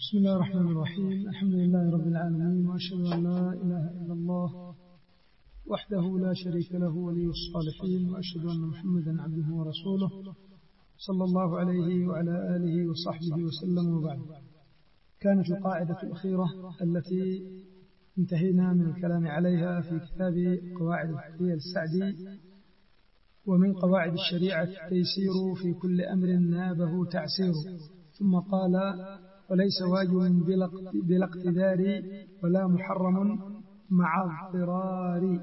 بسم الله الرحمن الرحيم. الحمد لله رب العالمين، وأشهد أن لا إله إلا الله وحده لا شريك له ولي الصالحين، وأشهد أن محمدا عبده ورسوله صلى الله عليه وعلى آله وصحبه وسلم. وبعد، كانت القاعدة الأخيرة التي انتهينا من الكلام عليها في كتاب قواعد الفقهية للسعدي: ومن قواعد الشريعة التيسير في كل أمر نابه تعسير. ثم قال: وليس واجب بلا اقتدار ولا محرم مع اضطرار.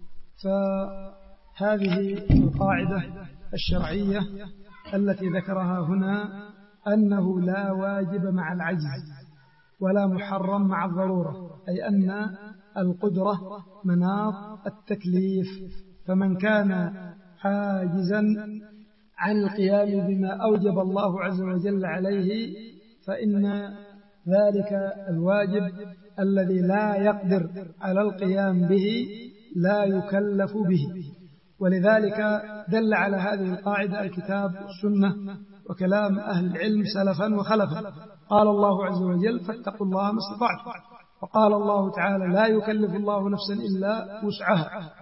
فهذه القاعدة الشرعية التي ذكرها هنا أنه لا واجب مع العجز ولا محرم مع الضرورة، أي أن القدرة مناط التكليف، فمن كان عاجزا عن القيام بما أوجب الله عز وجل عليه فإن ذلك الواجب الذي لا يقدر على القيام به لا يكلف به. ولذلك دل على هذه القاعدة الكتاب والسنة وكلام أهل العلم سلفا وخلفا. قال الله عز وجل: فاتقوا الله ما استطعتم. وقال الله تعالى: لا يكلف الله نفسا إلا وسعها.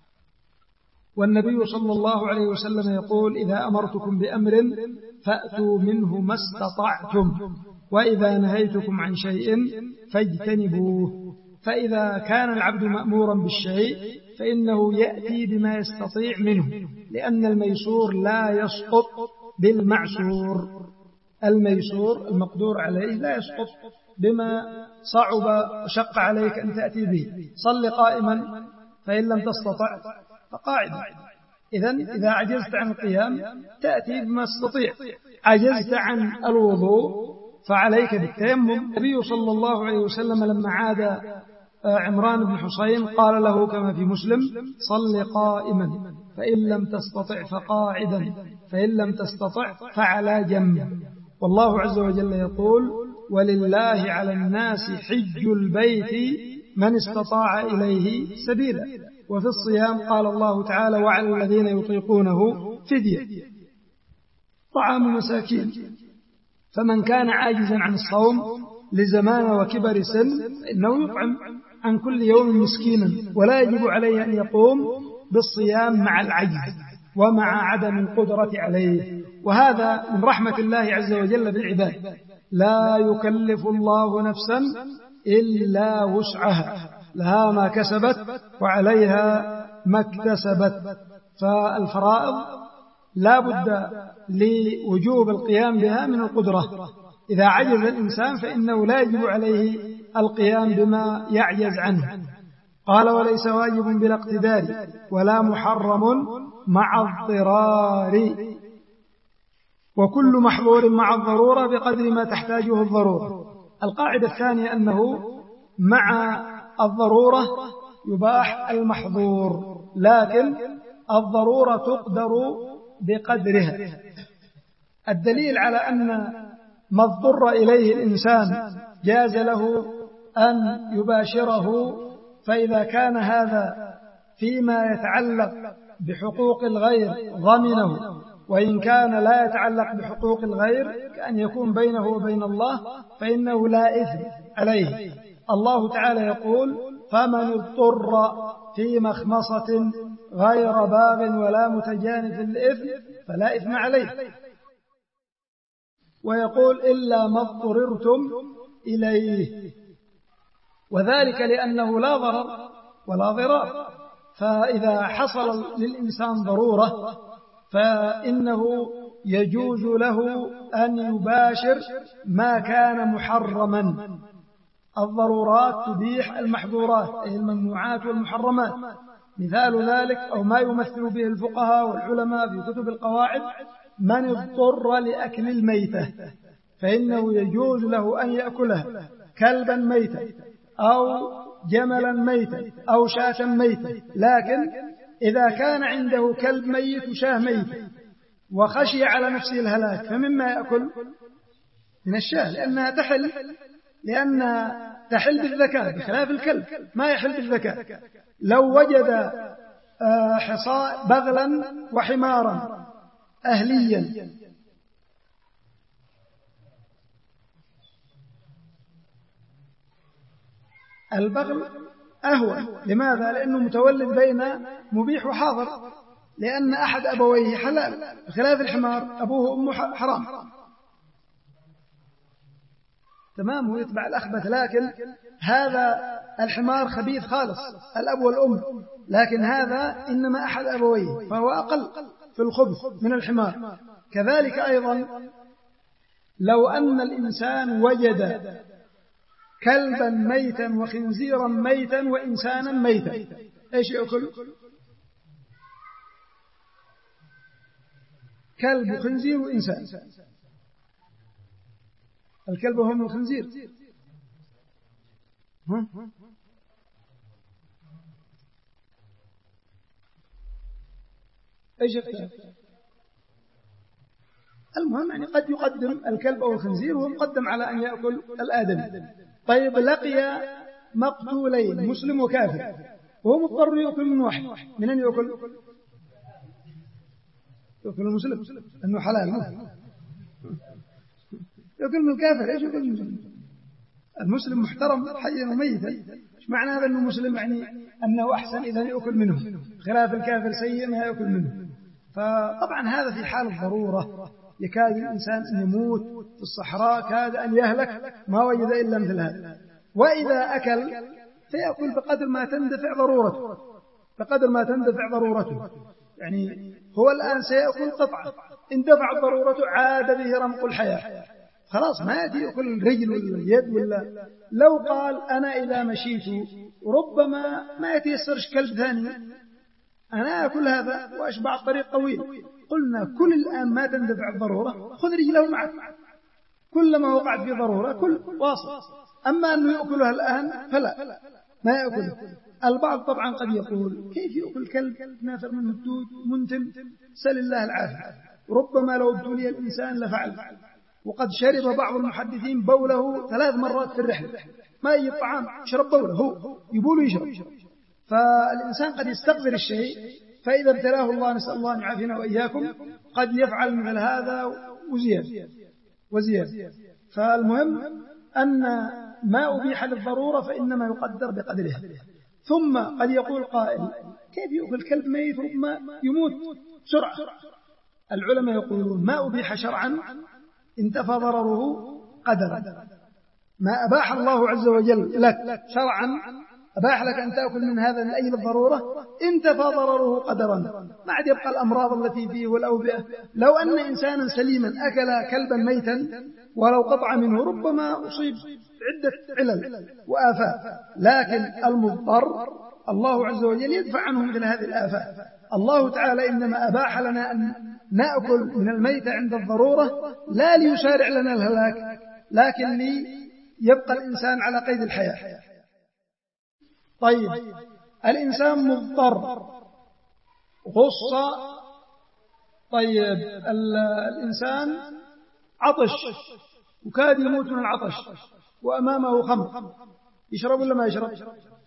والنبي صلى الله عليه وسلم يقول: إذا أمرتكم بأمر فأتوا منه ما استطعتم، وإذا نهيتكم عن شيء فاجتنبوه. فإذا كان العبد مأمورا بالشيء فإنه يأتي بما يستطيع منه، لأن الميسور لا يسقط بالمعسور. الميسور المقدور عليه لا يسقط بما صعب وشق عليك أن تأتي به. صل قائما فإن لم تستطع فقاعدا. إذا عجزت عن القيام تأتي بما تستطيع. عجزت عن الوضوء فعليك بالتيمم. النبي صلى الله عليه وسلم لما عاد عمران بن حسين قال له كما في مسلم: صل قائما فإن لم تستطع فقاعدا، فإن لم تستطع فعلى جنب. والله عز وجل يقول: ولله على الناس حج البيت من استطاع إليه سبيلا. وفي الصيام قال الله تعالى: وعلى الذين يطيقونه فدية طعام مساكين. فمن كان عاجزا عن الصوم لزمان وكبر سن فإنه يطعم عن كل يوم مسكينا، ولا يجب عليه أن يقوم بالصيام مع العجز ومع عدم القدرة عليه. وهذا من رحمة الله عز وجل بالعباد. لا يكلف الله نفسا إلا وسعها، لها ما كسبت وعليها ما اكتسبت. فالفرائض لا بد لوجوب القيام بها من القدرة. إذا عجز الإنسان فإنه لا يجب عليه القيام بما يعجز عنه. قال: وليس واجب بلا اقتدار ولا محرم مع اضطرار، وكل محظور مع الضرورة بقدر ما تحتاجه الضرورة. القاعدة الثانية أنه مع الضرورة يباح المحظور، لكن الضرورة تقدر بقدرها. الدليل على أن ما اضطر إليه الإنسان جاز له أن يباشره، فإذا كان هذا فيما يتعلق بحقوق الغير ضمنه، وإن كان لا يتعلق بحقوق الغير كأن يكون بينه وبين الله فإنه لا إثم عليه. الله تعالى يقول: فمن اضطر في مخمصة غير باغ ولا متجانف للإثم فلا إثم عليه. ويقول: إلا ما اضطررتم إليه، وذلك لأنه لا ضرر ولا ضرار. فإذا حصل للإنسان ضرورة فإنه يجوز له أن يباشر ما كان محرما. الضرورات تبيح المحظورات، أي الممنوعات والمحرمات. مثال ذلك أو ما يمثل به الفقهاء والعلماء في كتب القواعد: من اضطر لأكل الميتة فإنه يجوز له أن يأكلها، كلبا ميتا أو جملا ميتا أو شاة ميتا. لكن إذا كان عنده كلب ميت وشاه ميت وخشي على نفسه الهلاك فمما يأكل؟ من الشاه، لأنها تحل بالذكاء، بخلاف الكلب ما يحل بالذكاء. لو وجد بغلا وحمارا أهليا البغل أهون. لماذا؟ لأنه متولد بين مبيح وحاضر، لأن أحد أبويه حلال، بخلاف الحمار أبوه وأمه حرام. تمام، ويتبع الأخبث. لكن هذا الحمار خبيث خالص، الأب والأم، لكن هذا إنما أحد أبويه فهو أقل في الخبث من الحمار. كذلك أيضا لو أن الإنسان وجد كلبا ميتا وخنزيرا ميتا وإنسانا ميتا، إيش يأكل؟ كلب وخنزير وإنسان. الكلب هو من الخنزير. إيش اختلاف؟ المهم يعني قد يقدم الكلب أو الخنزير وهو مقدم على أن يأكل الآدمي. طيب لقي مقتولين مسلم وكافر وهو مضطر يأكل من واحد، من أين يأكل؟ يأكل المسلم أنه حلال، يأكل من الكافر. إيش يأكل المسلم؟ المسلم محترم حيا وميتا. إيش معنى هذا أنه مسلم؟ يعني أنه أحسن إذا يأكل منه، خلاف الكافر سيء ما يأكل منه. فطبعا هذا في حال الضرورة، يكاد الإنسان أن يموت في الصحراء، كاد أن يهلك ما وجد إلا مثل هذا. وإذا أكل فيأكل بقدر ما تندفع ضرورته، بقدر ما تندفع ضرورته. يعني هو الآن سيأكل قطعة، إن دفعت ضرورته عاد به رمق الحياة، خلاص ما يأتي يأكل الرجل ولا اليد ولا. لو قال أنا إذا مشيت ربما ما يتيسرش كلب ثاني، أنا أكل هذا وأشبع الطريق طويل، قلنا كل الآن ما تندفع الضرورة، خذ رجله معك، كلما وقعت في ضرورة كل واصل. أما أنه يأكلها الآن فلا، ما يأكله. البعض طبعا قد يقول كيف يأكل كلب نافر منه الدود منتن، سل الله العافية. ربما لو ابتلي الإنسان لفعل. وقد شرب بعض المحدثين بوله 3 مرات في الرحلة، ما أي طعام شرب بوله، هو يبول ويشرب. فالإنسان قد يستقذر الشيء، فإذا ابتلاه الله نسأل الله أن يعافينا وإياكم قد يفعل مثل هذا وزيادة. فالمهم أن ما أبيح للضرورة فإنما يقدر بقدرها. ثم قد يقول قائل كيف يأكل كلب ميت ربما يموت بسرعة؟ العلماء يقولون ما أبيح شرعا انتفى ضرره قدرا. ما أباح الله عز وجل لك شرعا، أباح لك أن تأكل من هذا من أجل الضرورة، انتفى ضرره قدرا، ما عاد يبقى الأمراض التي فيه والأوبئة. لو أن إنسانا سليما أكل كلبا ميتا ولو قطع منه ربما أصيب عدة علل وآفات، لكن المضطر الله عز وجل يدفع عنه مثل هذه الآفات. الله تعالى إنما أباح لنا أن نأكل من الميت عند الضرورة، لا ليسارع لنا الهلاك، لكن ليبقى الإنسان على قيد الحياة. طيب الإنسان مضطر غصة، طيب الإنسان عطش وكاد يموت من العطش وأمامه خمر، يشرب ولا ما يشرب؟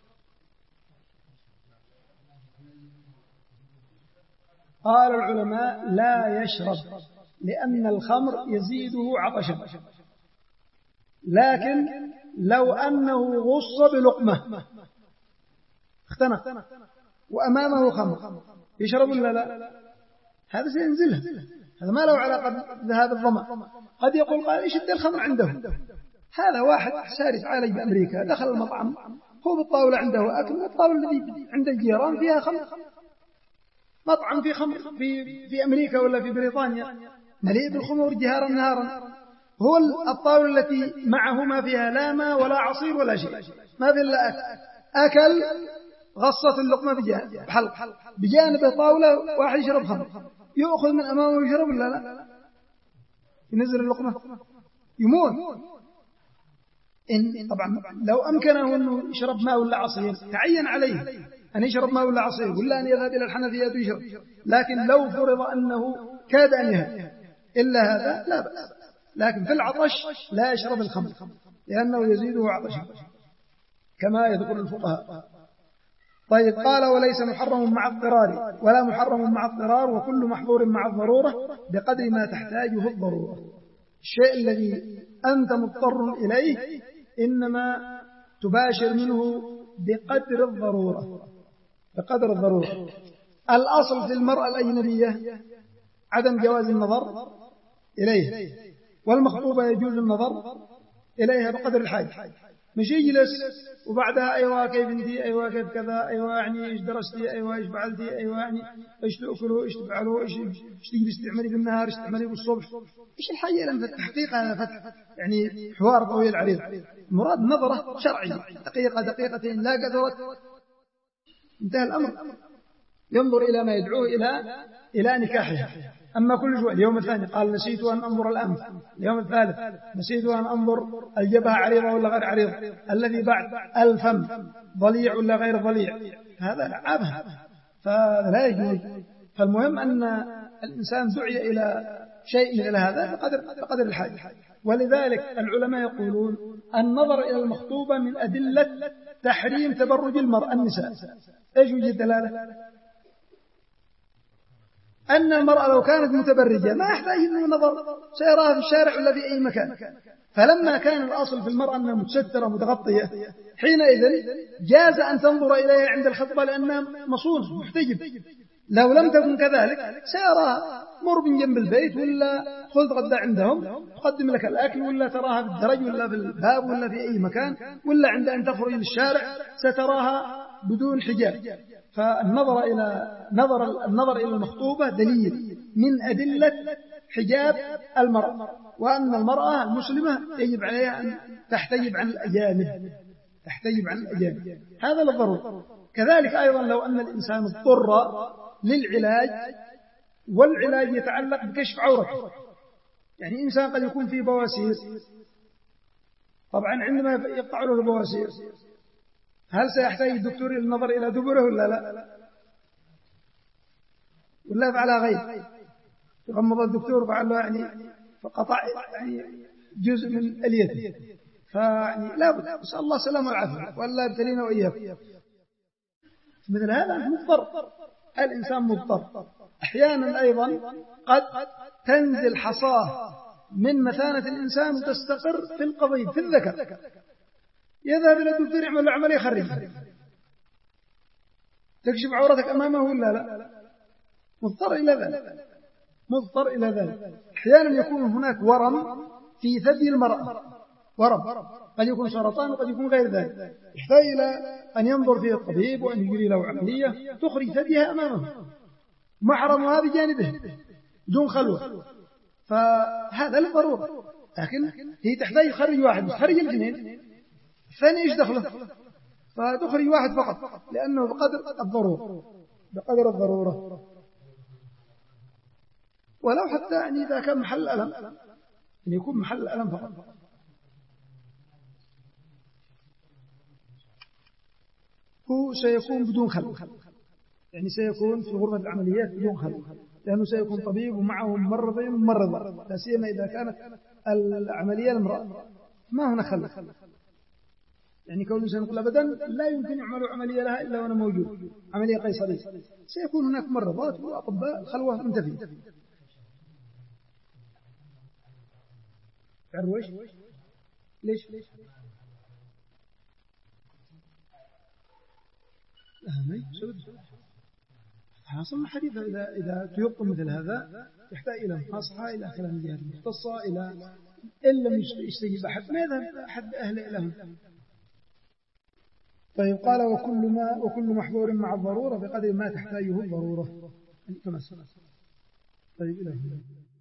قال العلماء لا يشرب، لأن الخمر يزيده عطشا. لكن لو أنه غص بلقمة اختنق وأمامه خمر يشرب ولا لا؟ هذا سينزله، هذا ما له علاقة بذهاب الظمأ. قد يقول قال يشد الخمر عنده. هذا واحد ساري عالج بأمريكا، دخل المطعم هو بالطاولة عنده أكل، الطاولة الذي عند الجيران فيها خمر، مطعم في خمر في أمريكا ولا في بريطانيا مليء بالخمور جهارا نهارا، هو الطاولة التي معه ما فيها لا ماء ولا عصير ولا شيء، ما في إلا أكل غصة اللقمة بجانب طاولة واحد يشرب خمر، يأخذ من أمامه ويشرب ولا لا؟ ينزل اللقمة يموت. إن طبعا لو أمكنه أنه يشرب ماء ولا عصير تعين عليه أن يشرب ماء ولا عصير، ولا أن يذهب إلى الحنفيات ويشرب. لكن لو فرض أنه كاد أن يهب إلا هذا لا بأس، لكن في العطش لا يشرب الخمر لأنه يزيده عطشا كما يذكر الفقهاء. طيب قال وليس محرم مع اضطرار ولا محرم مع اضطرار، وكل محظور مع الضرورة بقدر ما تحتاجه الضرورة. الشيء الذي أنت مضطر إليه إنما تباشر منه بقدر الضرورة. بقدر الضرورة. الأصل في المرأة الأجنبية عدم جواز النظر إليه، والمخطوبة يجوز النظر إليها بقدر الحاجة، مش يجلس وبعدها أيوة كيف انتي، أيوة كيف كذا، أيوة يعني إيش درستي، أيوة إيش فعلتي، أيوة يعني إيش تأكلوا، إيش تفعلوا، إيش تقدر تعملي بالنهار، إيش تعملي بالصبح، إيش الحاجة لما التحقيق هذا فتح يعني حوار طويل عريض. مراد نظرة شرعية دقيقة دقيقتين لا قدرت، انتهى الأمر، ينظر إلى ما يدعوه إلى نكاحها. أما كل شوي اليوم الثاني قال نسيت أن أنظر الأنف، اليوم الثالث نسيت أن أنظر الجبهة عريضة ولا غير عريضة، الذي بعد الفم ضليع ولا غير ضليع، هذا عبث فلا يجوز. فالمهم أن الإنسان دعي إلى شيء مثل هذا بقدر الحاجة. ولذلك العلماء يقولون النظر إلى المخطوبة من أدلة تحريم تبرج المرأة النساء. إيش وجه الدلالة؟ أن المرأة لو كانت متبرجة ما يحتاج إنه نظر، سيراها في الشارع ولا في أي مكان. فلما كان الأصل في المرأة أنها متسترة متغطية، حينئذ جاز أن تنظر إليها عند الخطبة لأنها مصون محتجب. لو لم تكن كذلك سيراها مر من جنب البيت ولا خذ غدا عندهم تقدم لك الأكل، ولا تراها في الدرج ولا في الباب ولا في أي مكان، ولا عند أن تخرج للشارع ستراها بدون حجاب. فالنظر إلى المخطوبة دليل من أدلة حجاب المرأة، وأن المرأة المسلمة يجب عليها أن تحتجب عن الأجانب، هذا للضرورة. كذلك أيضا لو أن الإنسان اضطر للعلاج، والعلاج يتعلق بكشف عورته، يعني إنسان قد يكون فيه بواسير، طبعا عندما يقطع له البواسير هل سيحتاج الدكتور إلى النظر إلى دبره ولا لا؟ ولا فعلها غير يغمض الدكتور فعل له يعني فقطع يعني جزء من اليته، فيعني لا بد نسأل الله السلامة والعافية ولا يبتلينا وإياكم. مثل هذا مضطر، الإنسان مضطر. أحيانا أيضا قد تنزل حصاه من مثانة الإنسان وتستقر في القضيب في الذكر، يذهب إلى الدكتور يعمل له عملية يخرجها، تكشف عورتك أمامه ولا لا؟ مضطر إلى ذلك. أحيانا يكون هناك ورم في ثدي المرأة، ورم قد يكون سرطان وقد يكون غير ذلك، يحتاج إلى أن ينظر فيه الطبيب وأن يجري له عملية تخرج ثديها أمامه محرمها بجانبه بدون خلوة، فهذا للضرورة. لكن هي تحتاج يخرج واحد، تخرج الاثنين، الثاني إيش دخله؟ فتخرج واحد فقط لأنه بقدر الضرورة. ولو حتى يعني إذا كان محل ألم أن يكون محل ألم فقط. هو سيكون بدون خلو، يعني سيكون في غرفة العمليات بدون خلو، لأنه سيكون طبيب ومعه ممرضين وممرضة، لا سيما إذا كانت العملية المرأة ما هنا خلو. يعني كون الإنسان يقول أبدا لا يمكن يعمل عملية لها إلا وأنا موجود، عملية قيصرية، سيكون هناك ممرضات وأطباء، الخلوة منتفية. تعرفوا ليش؟ حاصل الحديث إذا تيقن مثل هذا يحتاج إلى محاصحة، إلى كلام الجهات المختصة، إن لم يستجيب أحد ما يذهب أحد أهل لهم. طيب قال وكل محظور مع الضرورة بقدر ما تحتاجه الضرورة. طيب إلى هنا.